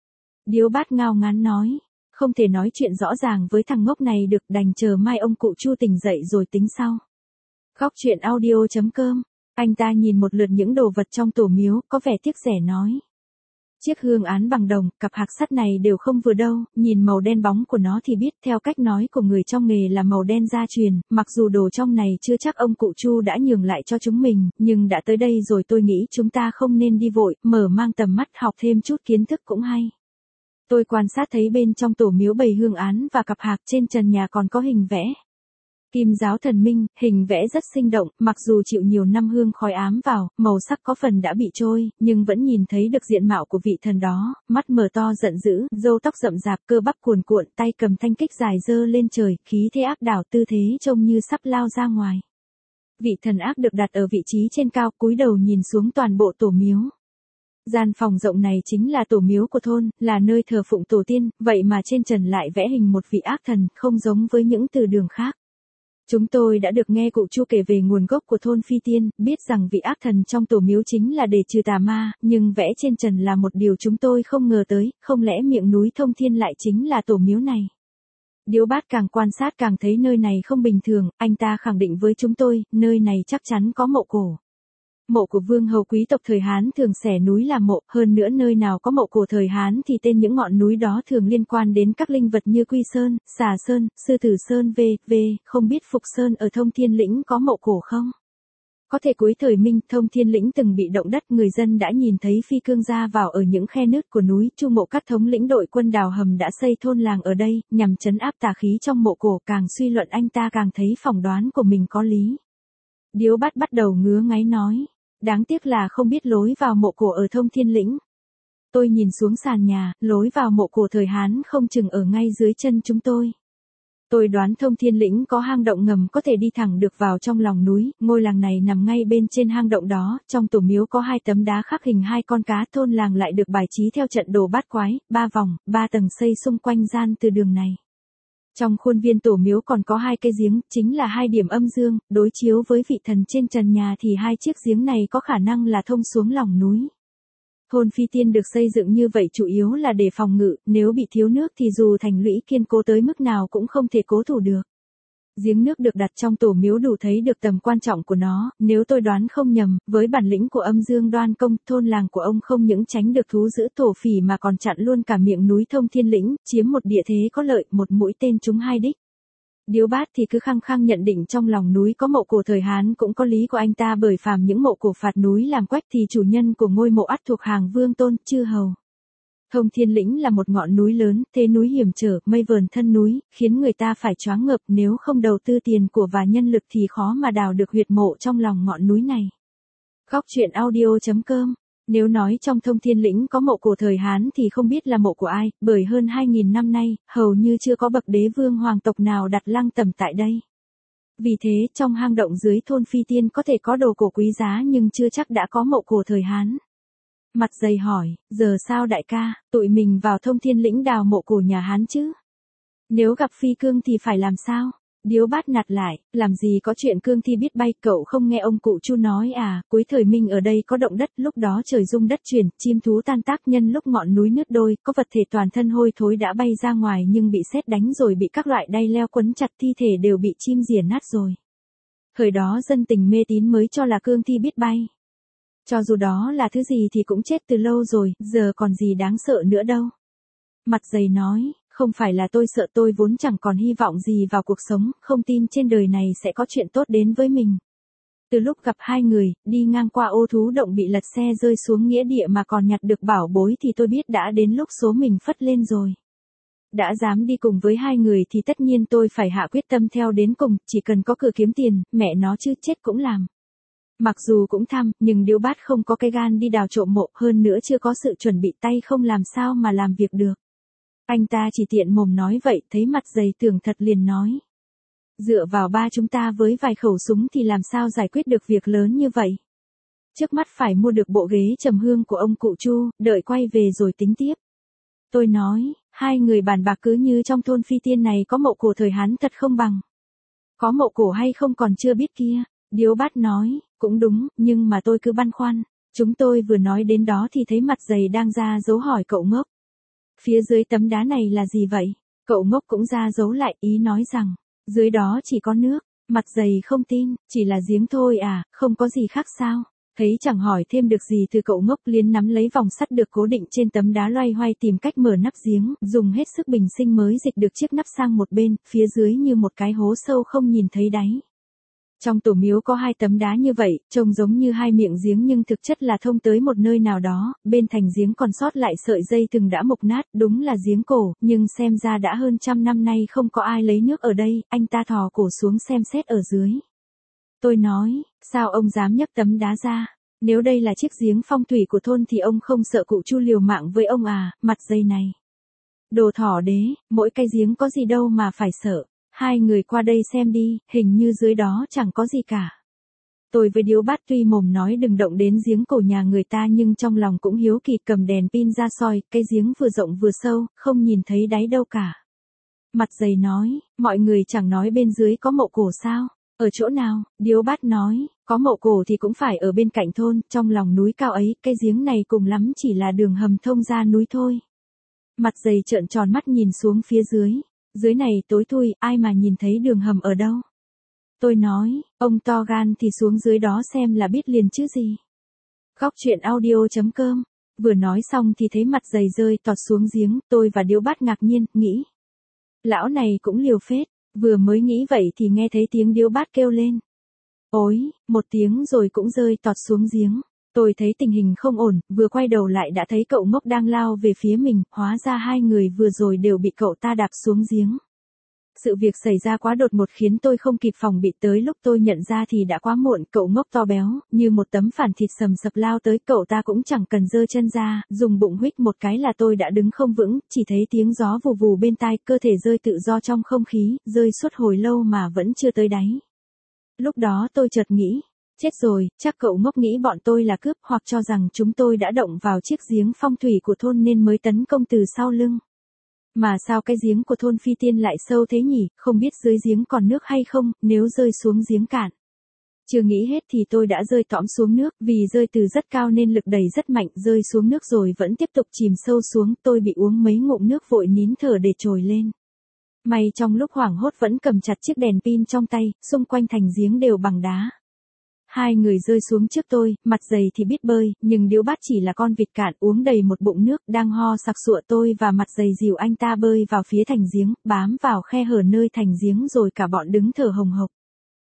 Điếu Bát ngao ngán nói, không thể nói chuyện rõ ràng với thằng ngốc này được, đành chờ mai ông cụ Chu tỉnh dậy rồi tính sau. Góc truyện audio.com. Anh ta nhìn một lượt những đồ vật trong tổ miếu, có vẻ tiếc rẻ nói. Chiếc hương án bằng đồng, cặp hạc sắt này đều không vừa đâu, nhìn màu đen bóng của nó thì biết, theo cách nói của người trong nghề là màu đen gia truyền, mặc dù đồ trong này chưa chắc ông cụ Chu đã nhường lại cho chúng mình, nhưng đã tới đây rồi tôi nghĩ chúng ta không nên đi vội, mở mang tầm mắt, học thêm chút kiến thức cũng hay. Tôi quan sát thấy bên trong tổ miếu bày hương án và cặp hạc, trên trần nhà còn có hình vẽ. Kim giáo thần minh, hình vẽ rất sinh động, mặc dù chịu nhiều năm hương khói ám vào, màu sắc có phần đã bị trôi, nhưng vẫn nhìn thấy được diện mạo của vị thần đó, mắt mở to giận dữ, râu tóc rậm rạp, cơ bắp cuồn cuộn, tay cầm thanh kích dài giơ lên trời, khí thế áp đảo, tư thế trông như sắp lao ra ngoài. Vị thần ác được đặt ở vị trí trên cao, cúi đầu nhìn xuống toàn bộ tổ miếu. Gian phòng rộng này chính là tổ miếu của thôn, là nơi thờ phụng tổ tiên, vậy mà trên trần lại vẽ hình một vị ác thần, không giống với những từ đường khác. Chúng tôi đã được nghe cụ Chu kể về nguồn gốc của thôn Phi Tiên, biết rằng vị ác thần trong tổ miếu chính là để trừ tà ma, nhưng vẽ trên trần là một điều chúng tôi không ngờ tới, không lẽ miệng núi Thông Thiên lại chính là tổ miếu này. Điếu Bát càng quan sát càng thấy nơi này không bình thường, anh ta khẳng định với chúng tôi, nơi này chắc chắn có mộ cổ. Mộ của vương hầu quý tộc thời Hán thường xẻ núi làm mộ, hơn nữa nơi nào có mộ cổ thời Hán thì tên những ngọn núi đó thường liên quan đến các linh vật như Quy Sơn, Xà Sơn, Sư Tử Sơn v.v. Không biết Phục Sơn ở Thông Thiên Lĩnh có mộ cổ không? Có thể cuối thời Minh, Thông Thiên Lĩnh từng bị động đất, người dân đã nhìn thấy phi cương ra vào ở những khe nứt của núi. Chu Mộ Cát thống lĩnh đội quân đào hầm đã xây thôn làng ở đây, nhằm trấn áp tà khí trong mộ cổ. Càng suy luận anh ta càng thấy phỏng đoán của mình có lý. Điếu Bát bắt đầu ngứa ngáy nói. Đáng tiếc là không biết lối vào mộ cổ ở Thông Thiên Lĩnh. Tôi nhìn xuống sàn nhà, lối vào mộ cổ thời Hán không chừng ở ngay dưới chân chúng tôi. Tôi đoán Thông Thiên Lĩnh có hang động ngầm có thể đi thẳng được vào trong lòng núi, ngôi làng này nằm ngay bên trên hang động đó, trong tổ miếu có 2 tấm đá khắc hình 2 con cá, thôn làng lại được bài trí theo trận đồ bát quái, 3 vòng, 3 tầng xây xung quanh gian từ đường này. Trong khuôn viên tổ miếu còn có 2 cái giếng, chính là 2 điểm âm dương, đối chiếu với vị thần trên trần nhà thì 2 chiếc giếng này có khả năng là thông xuống lòng núi. Thôn Phi Tiên được xây dựng như vậy chủ yếu là để phòng ngự, nếu bị thiếu nước thì dù thành lũy kiên cố tới mức nào cũng không thể cố thủ được. Giếng nước được đặt trong tổ miếu đủ thấy được tầm quan trọng của nó, nếu tôi đoán không nhầm, với bản lĩnh của Âm Dương Đoan Công, thôn làng của ông không những tránh được thú dữ thổ phỉ mà còn chặn luôn cả miệng núi Thông Thiên Lĩnh, chiếm một địa thế có lợi, một mũi tên trúng 2 đích. Điếu Bát thì cứ khăng khăng nhận định trong lòng núi có mộ cổ thời Hán, cũng có lý của anh ta, bởi phàm những mộ cổ phạt núi làm quách thì chủ nhân của ngôi mộ ắt thuộc hàng vương tôn, chư hầu. Thông Thiên Lĩnh là một ngọn núi lớn, thế núi hiểm trở, mây vờn thân núi, khiến người ta phải choáng ngợp, nếu không đầu tư tiền của và nhân lực thì khó mà đào được huyệt mộ trong lòng ngọn núi này. Góc truyện audio.com. Nếu nói trong Thông Thiên Lĩnh có mộ cổ thời Hán thì không biết là mộ của ai, bởi hơn 2.000 năm nay, hầu như chưa có bậc đế vương hoàng tộc nào đặt lăng tẩm tại đây. Vì thế, trong hang động dưới thôn Phi Tiên có thể có đồ cổ quý giá nhưng chưa chắc đã có mộ cổ thời Hán. Mặt dày hỏi, giờ sao đại ca, tụi mình vào Thông Thiên Lĩnh đào mộ cổ nhà Hán chứ? Nếu gặp phi cương thì phải làm sao? Điếu Bát nạt lại, làm gì có chuyện cương thi biết bay, cậu không nghe ông cụ Chu nói à, cuối thời Minh ở đây có động đất, lúc đó trời rung đất chuyển, chim thú tan tác, nhân lúc ngọn núi nứt đôi, có vật thể toàn thân hôi thối đã bay ra ngoài nhưng bị sét đánh rồi bị các loại đay leo quấn chặt, thi thể đều bị chim rỉa nát rồi. Thời đó dân tình mê tín mới cho là cương thi biết bay. Cho dù đó là thứ gì thì cũng chết từ lâu rồi, giờ còn gì đáng sợ nữa đâu. Mặt dày nói, không phải là tôi sợ, tôi vốn chẳng còn hy vọng gì vào cuộc sống, không tin trên đời này sẽ có chuyện tốt đến với mình. Từ lúc gặp hai người, đi ngang qua ô thú động bị lật xe rơi xuống nghĩa địa mà còn nhặt được bảo bối thì tôi biết đã đến lúc số mình phất lên rồi. Đã dám đi cùng với hai người thì tất nhiên tôi phải hạ quyết tâm theo đến cùng, chỉ cần có cửa kiếm tiền, mẹ nó chứ chết cũng làm. Mặc dù cũng tham, nhưng Điếu Bát không có cái gan đi đào trộm mộ, hơn nữa chưa có sự chuẩn bị, tay không làm sao mà làm việc được. Anh ta chỉ tiện mồm nói vậy, thấy mặt dày tưởng thật liền nói. Dựa vào ba chúng ta với vài khẩu súng thì làm sao giải quyết được việc lớn như vậy. Trước mắt phải mua được bộ ghế trầm hương của ông cụ Chu, đợi quay về rồi tính tiếp. Tôi nói, hai người bàn bạc cứ như trong thôn Phi Tiên này có mộ cổ thời Hán thật không bằng. Có mộ cổ hay không còn chưa biết kia. Điếu Bát nói, cũng đúng, nhưng mà tôi cứ băn khoăn. Chúng tôi vừa nói đến đó thì thấy mặt dày đang ra dấu hỏi cậu ngốc. Phía dưới tấm đá này là gì vậy? Cậu ngốc cũng ra dấu lại, ý nói rằng, dưới đó chỉ có nước. Mặt dày không tin, chỉ là giếng thôi à, không có gì khác sao? Thấy chẳng hỏi thêm được gì từ cậu ngốc, liền nắm lấy vòng sắt được cố định trên tấm đá loay hoay tìm cách mở nắp giếng, dùng hết sức bình sinh mới dịch được chiếc nắp sang một bên, phía dưới như một cái hố sâu không nhìn thấy đáy. Trong tổ miếu có hai tấm đá như vậy, trông giống như hai miệng giếng nhưng thực chất là thông tới một nơi nào đó, bên thành giếng còn sót lại sợi dây thừng đã mục nát, đúng là giếng cổ, nhưng xem ra đã hơn 100 năm nay không có ai lấy nước ở đây, anh ta thò cổ xuống xem xét ở dưới. Tôi nói, sao ông dám nhấc tấm đá ra? Nếu đây là chiếc giếng phong thủy của thôn thì ông không sợ cụ Chu liều mạng với ông à, mặt dây này. Đồ thỏ đế, mỗi cái giếng có gì đâu mà phải sợ. Hai người qua đây xem đi, hình như dưới đó chẳng có gì cả. Tôi với Điếu Bát tuy mồm nói đừng động đến giếng cổ nhà người ta nhưng trong lòng cũng hiếu kỳ, cầm đèn pin ra soi, cái giếng vừa rộng vừa sâu, không nhìn thấy đáy đâu cả. Mặt dày nói, mọi người chẳng nói bên dưới có mộ cổ sao? Ở chỗ nào? Điếu Bát nói, có mộ cổ thì cũng phải ở bên cạnh thôn, trong lòng núi cao ấy, cái giếng này cùng lắm chỉ là đường hầm thông ra núi thôi. Mặt dày trợn tròn mắt nhìn xuống phía dưới. Dưới này tối thui, ai mà nhìn thấy đường hầm ở đâu. Tôi nói, ông to gan thì xuống dưới đó xem là biết liền chứ gì. Góc truyện audio.com. Vừa nói xong thì thấy mặt dày rơi tọt xuống giếng, tôi và Điếu Bát ngạc nhiên, nghĩ. Lão này cũng liều phết, vừa mới nghĩ vậy thì nghe thấy tiếng Điếu Bát kêu lên. Ôi, một tiếng rồi cũng rơi tọt xuống giếng. Tôi thấy tình hình không ổn, vừa quay đầu lại đã thấy cậu ngốc đang lao về phía mình, hóa ra hai người vừa rồi đều bị cậu ta đạp xuống giếng. Sự việc xảy ra quá đột ngột khiến tôi không kịp phòng bị, tới lúc tôi nhận ra thì đã quá muộn, cậu ngốc to béo, như một tấm phản thịt sầm sập lao tới, cậu ta cũng chẳng cần giơ chân ra, dùng bụng huých một cái là tôi đã đứng không vững, chỉ thấy tiếng gió vù vù bên tai, cơ thể rơi tự do trong không khí, rơi suốt hồi lâu mà vẫn chưa tới đáy. Lúc đó tôi chợt nghĩ. Chết rồi, chắc cậu ngốc nghĩ bọn tôi là cướp hoặc cho rằng chúng tôi đã động vào chiếc giếng phong thủy của thôn nên mới tấn công từ sau lưng. Mà sao cái giếng của thôn Phi Tiên lại sâu thế nhỉ, không biết dưới giếng còn nước hay không, nếu rơi xuống giếng cạn. Chưa nghĩ hết thì tôi đã rơi tõm xuống nước, vì rơi từ rất cao nên lực đẩy rất mạnh, rơi xuống nước rồi vẫn tiếp tục chìm sâu xuống, tôi bị uống mấy ngụm nước vội nín thở để trồi lên. May trong lúc hoảng hốt vẫn cầm chặt chiếc đèn pin trong tay, xung quanh thành giếng đều bằng đá. Hai người rơi xuống trước tôi, mặt dày thì biết bơi, nhưng Điếu Bát chỉ là con vịt cạn uống đầy một bụng nước, đang ho sặc sụa, tôi và mặt dày dìu anh ta bơi vào phía thành giếng, bám vào khe hở nơi thành giếng rồi cả bọn đứng thở hồng hộc.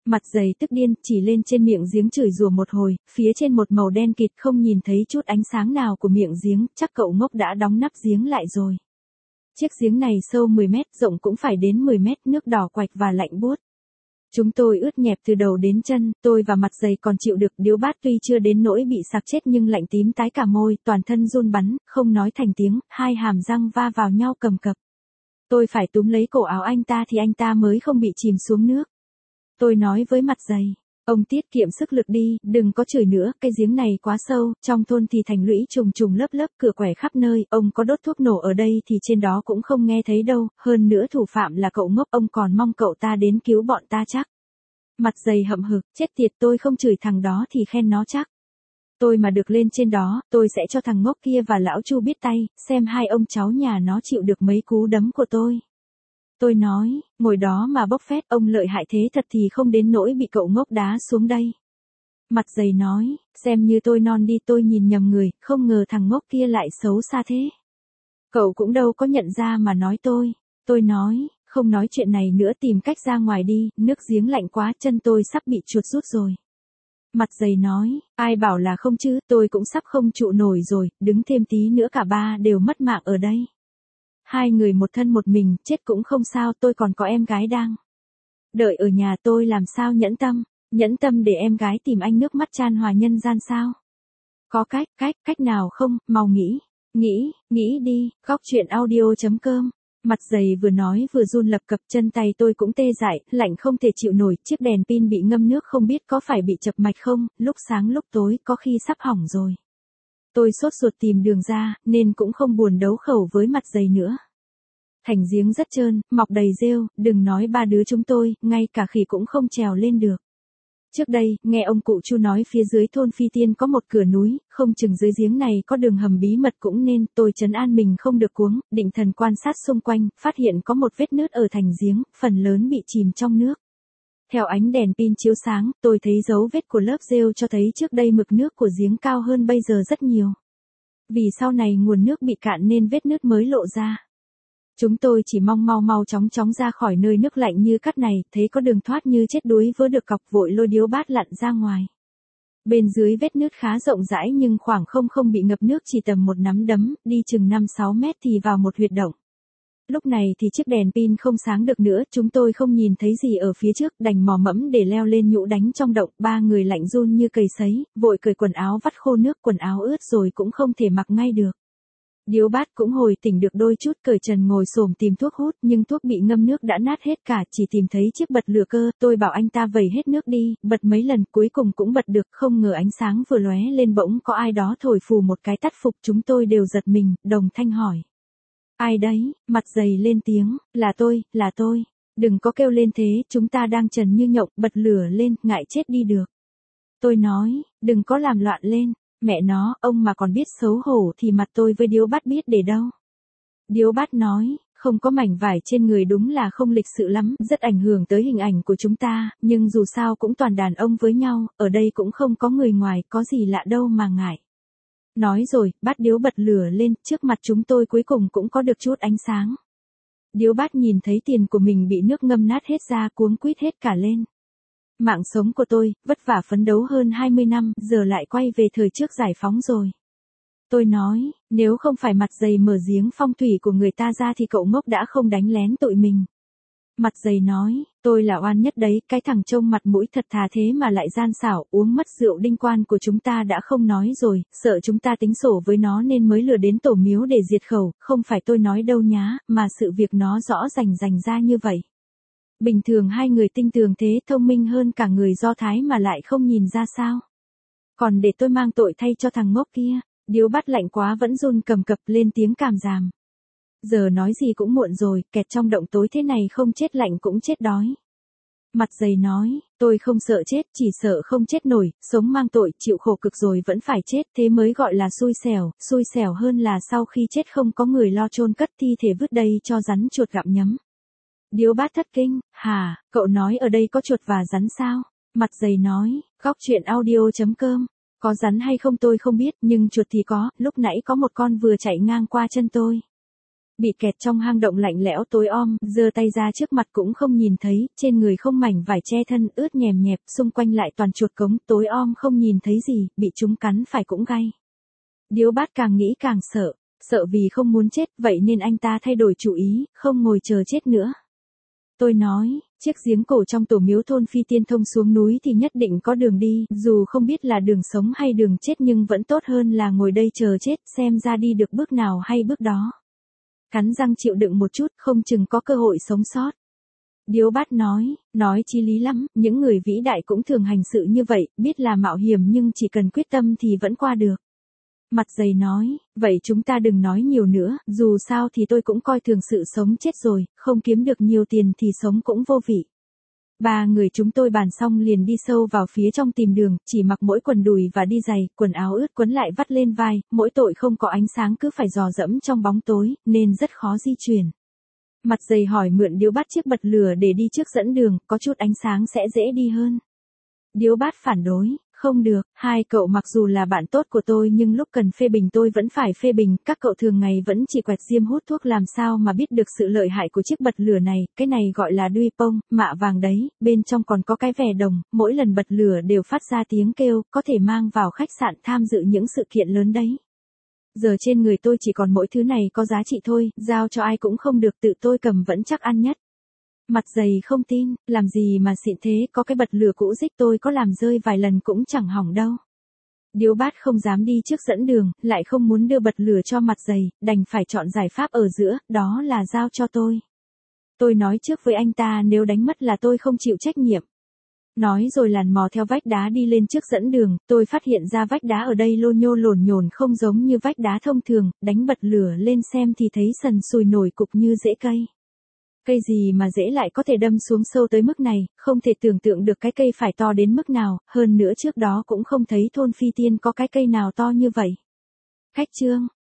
Mặt dày tức điên, chỉ lên trên miệng giếng chửi rủa một hồi, phía trên một màu đen kịt không nhìn thấy chút ánh sáng nào của miệng giếng, chắc cậu ngốc đã đóng nắp giếng lại rồi. Chiếc giếng này sâu 10 mét, rộng cũng phải đến 10 mét, nước đỏ quạch và lạnh buốt. Chúng tôi ướt nhẹp từ đầu đến chân, tôi và mặt dày còn chịu được, Điếu Bát tuy chưa đến nỗi bị sặc chết nhưng lạnh tím tái cả môi, toàn thân run bắn, không nói thành tiếng, hai hàm răng va vào nhau cầm cập. Tôi phải túm lấy cổ áo anh ta thì anh ta mới không bị chìm xuống nước. Tôi nói với mặt dày, ông tiết kiệm sức lực đi, đừng có chửi nữa, cái giếng này quá sâu, trong thôn thì thành lũy trùng trùng lớp lớp, cửa quẻ khắp nơi, ông có đốt thuốc nổ ở đây thì trên đó cũng không nghe thấy đâu, hơn nữa thủ phạm là cậu ngốc, ông còn mong cậu ta đến cứu bọn ta chắc. Mặt dày hậm hực, chết tiệt, tôi không chửi thằng đó thì khen nó chắc. Tôi mà được lên trên đó, tôi sẽ cho thằng ngốc kia và lão Chu biết tay, xem hai ông cháu nhà nó chịu được mấy cú đấm của tôi. Tôi nói, ngồi đó mà bốc phét, ông lợi hại thế thật thì không đến nỗi bị cậu ngốc đá xuống đây. Mặt dày nói, xem như tôi non đi, tôi nhìn nhầm người, không ngờ thằng ngốc kia lại xấu xa thế. Cậu cũng đâu có nhận ra mà nói tôi. Tôi nói, không nói chuyện này nữa, tìm cách ra ngoài đi, nước giếng lạnh quá, chân tôi sắp bị chuột rút rồi. Mặt dày nói, ai bảo là không chứ, tôi cũng sắp không trụ nổi rồi, đứng thêm tí nữa cả ba đều mất mạng ở đây. Hai người một thân một mình, chết cũng không sao, tôi còn có em gái đang đợi ở nhà, tôi làm sao nhẫn tâm để em gái tìm anh, nước mắt chan hòa nhân gian sao? Có cách nào không, mau nghĩ đi, gocchuyenaudio.com. Mặt dày vừa nói vừa run lập cập, chân tay tôi cũng tê dại, lạnh không thể chịu nổi, chiếc đèn pin bị ngâm nước không biết có phải bị chập mạch không, lúc sáng lúc tối có khi sắp hỏng rồi. Tôi sốt ruột tìm đường ra, nên cũng không buồn đấu khẩu với mặt dày nữa. Thành giếng rất trơn, mọc đầy rêu, đừng nói ba đứa chúng tôi, ngay cả khỉ cũng không trèo lên được. Trước đây, nghe ông cụ Chu nói phía dưới thôn Phi Tiên có một cửa núi, không chừng dưới giếng này có đường hầm bí mật cũng nên, tôi trấn an mình không được cuống, định thần quan sát xung quanh, phát hiện có một vết nứt ở thành giếng, phần lớn bị chìm trong nước. Theo ánh đèn pin chiếu sáng, tôi thấy dấu vết của lớp rêu cho thấy trước đây mực nước của giếng cao hơn bây giờ rất nhiều. Vì sau này nguồn nước bị cạn nên vết nứt mới lộ ra. Chúng tôi chỉ mong mau chóng ra khỏi nơi nước lạnh như cắt này, thấy có đường thoát như chết đuối vớ được cọc, vội lôi Điếu Bát lặn ra ngoài. Bên dưới vết nứt khá rộng rãi nhưng khoảng không bị ngập nước, chỉ tầm một nắm đấm, đi chừng 5-6 mét thì vào một huyệt động. Lúc này thì chiếc đèn pin không sáng được nữa, chúng tôi không nhìn thấy gì ở phía trước, đành mò mẫm để leo lên nhũ đánh trong động, ba người lạnh run như cầy sấy, vội cởi quần áo vắt khô nước, quần áo ướt rồi cũng không thể mặc ngay được. Điếu Bát cũng hồi tỉnh được đôi chút, cởi trần ngồi xổm tìm thuốc hút, nhưng thuốc bị ngâm nước đã nát hết cả, chỉ tìm thấy chiếc bật lửa cơ, tôi bảo anh ta vẩy hết nước đi, bật mấy lần cuối cùng cũng bật được, không ngờ ánh sáng vừa lóe lên bỗng có ai đó thổi phù một cái tắt phục, chúng tôi đều giật mình, đồng thanh hỏi. Ai đấy? Mặt dày lên tiếng, là tôi, đừng có kêu lên thế, chúng ta đang trần như nhộng, bật lửa lên, ngại chết đi được. Tôi nói, đừng có làm loạn lên. Mẹ nó, ông mà còn biết xấu hổ thì mặt tôi với Điếu Bát biết để đâu. Điếu Bát nói, không có mảnh vải trên người đúng là không lịch sự lắm, rất ảnh hưởng tới hình ảnh của chúng ta, nhưng dù sao cũng toàn đàn ông với nhau, ở đây cũng không có người ngoài, có gì lạ đâu mà ngại. Nói rồi, Bát Điếu bật lửa lên, trước mặt chúng tôi cuối cùng cũng có được chút ánh sáng. Điếu Bát nhìn thấy tiền của mình bị nước ngâm nát hết ra, cuống quýt hết cả lên. Mạng sống của tôi, vất vả phấn đấu hơn 20 năm, giờ lại quay về thời trước giải phóng rồi. Tôi nói, nếu không phải mặt dày mở giếng phong thủy của người ta ra thì cậu ngốc đã không đánh lén tụi mình. Mặt dày nói, tôi là oan nhất đấy, cái thằng trông mặt mũi thật thà thế mà lại gian xảo, uống mất rượu đinh quan của chúng ta đã không nói rồi, sợ chúng ta tính sổ với nó nên mới lừa đến tổ miếu để diệt khẩu, không phải tôi nói đâu nhá, mà sự việc nó rõ rành ra như vậy. Bình thường hai người tinh tường thế, thông minh hơn cả người Do Thái mà lại không nhìn ra sao. Còn để tôi mang tội thay cho thằng ngốc kia. Điếu Bát lạnh quá vẫn run cầm cập lên tiếng càm ràm. Giờ nói gì cũng muộn rồi, kẹt trong động tối thế này không chết lạnh cũng chết đói. Mặt dày nói, tôi không sợ chết, chỉ sợ không chết nổi, sống mang tội, chịu khổ cực rồi vẫn phải chết, thế mới gọi là xui xẻo hơn là sau khi chết không có người lo chôn cất, thi thể vứt đây cho rắn chuột gặm nhấm. Điếu Bát thất kinh, hả, cậu nói ở đây có chuột và rắn sao? Mặt dày nói, gocchuyenaudio.com. Có rắn hay không tôi không biết, nhưng chuột thì có, lúc nãy có một con vừa chạy ngang qua chân tôi. Bị kẹt trong hang động lạnh lẽo tối om, giơ tay ra trước mặt cũng không nhìn thấy, trên người không mảnh vải che thân, ướt nhèm nhẹp, xung quanh lại toàn chuột cống, tối om không nhìn thấy gì, bị chúng cắn phải cũng gay. Điếu Bát càng nghĩ càng sợ, sợ vì không muốn chết, vậy nên anh ta thay đổi chủ ý, không ngồi chờ chết nữa. Tôi nói, chiếc giếng cổ trong tổ miếu thôn Phi Tiên thông xuống núi thì nhất định có đường đi, dù không biết là đường sống hay đường chết nhưng vẫn tốt hơn là ngồi đây chờ chết, xem ra đi được bước nào hay bước đó. Cắn răng chịu đựng một chút, không chừng có cơ hội sống sót. Điếu Bát nói chí lý lắm, những người vĩ đại cũng thường hành sự như vậy, biết là mạo hiểm nhưng chỉ cần quyết tâm thì vẫn qua được. Mặt dày nói, vậy chúng ta đừng nói nhiều nữa, dù sao thì tôi cũng coi thường sự sống chết rồi, không kiếm được nhiều tiền thì sống cũng vô vị. Ba người chúng tôi bàn xong liền đi sâu vào phía trong tìm đường, chỉ mặc mỗi quần đùi và đi giày, quần áo ướt quấn lại vắt lên vai, mỗi tội không có ánh sáng cứ phải dò dẫm trong bóng tối, nên rất khó di chuyển. Mặt dày hỏi mượn Điếu Bát chiếc bật lửa để đi trước dẫn đường, có chút ánh sáng sẽ dễ đi hơn. Điếu Bát phản đối, không được, hai cậu mặc dù là bạn tốt của tôi nhưng lúc cần phê bình tôi vẫn phải phê bình, các cậu thường ngày vẫn chỉ quẹt diêm hút thuốc làm sao mà biết được sự lợi hại của chiếc bật lửa này, cái này gọi là đuôi pông, mạ vàng đấy, bên trong còn có cái vẻ đồng, mỗi lần bật lửa đều phát ra tiếng kêu, có thể mang vào khách sạn tham dự những sự kiện lớn đấy. Giờ trên người tôi chỉ còn mỗi thứ này có giá trị thôi, giao cho ai cũng không được, tự tôi cầm vẫn chắc ăn nhất. Mặt dày không tin, làm gì mà xịn thế, có cái bật lửa cũ rích tôi có làm rơi vài lần cũng chẳng hỏng đâu. Điếu Bát không dám đi trước dẫn đường, lại không muốn đưa bật lửa cho mặt dày, đành phải chọn giải pháp ở giữa, đó là giao cho tôi. Tôi nói trước với anh ta nếu đánh mất là tôi không chịu trách nhiệm. Nói rồi làn mò theo vách đá đi lên trước dẫn đường, tôi phát hiện ra vách đá ở đây lô nhô lổn nhổn không giống như vách đá thông thường, đánh bật lửa lên xem thì thấy sần sùi nổi cục như rễ cây. Cây gì mà rễ lại có thể đâm xuống sâu tới mức này, không thể tưởng tượng được cái cây phải to đến mức nào, hơn nữa trước đó cũng không thấy thôn Phi Tiên có cái cây nào to như vậy. Khách Trương,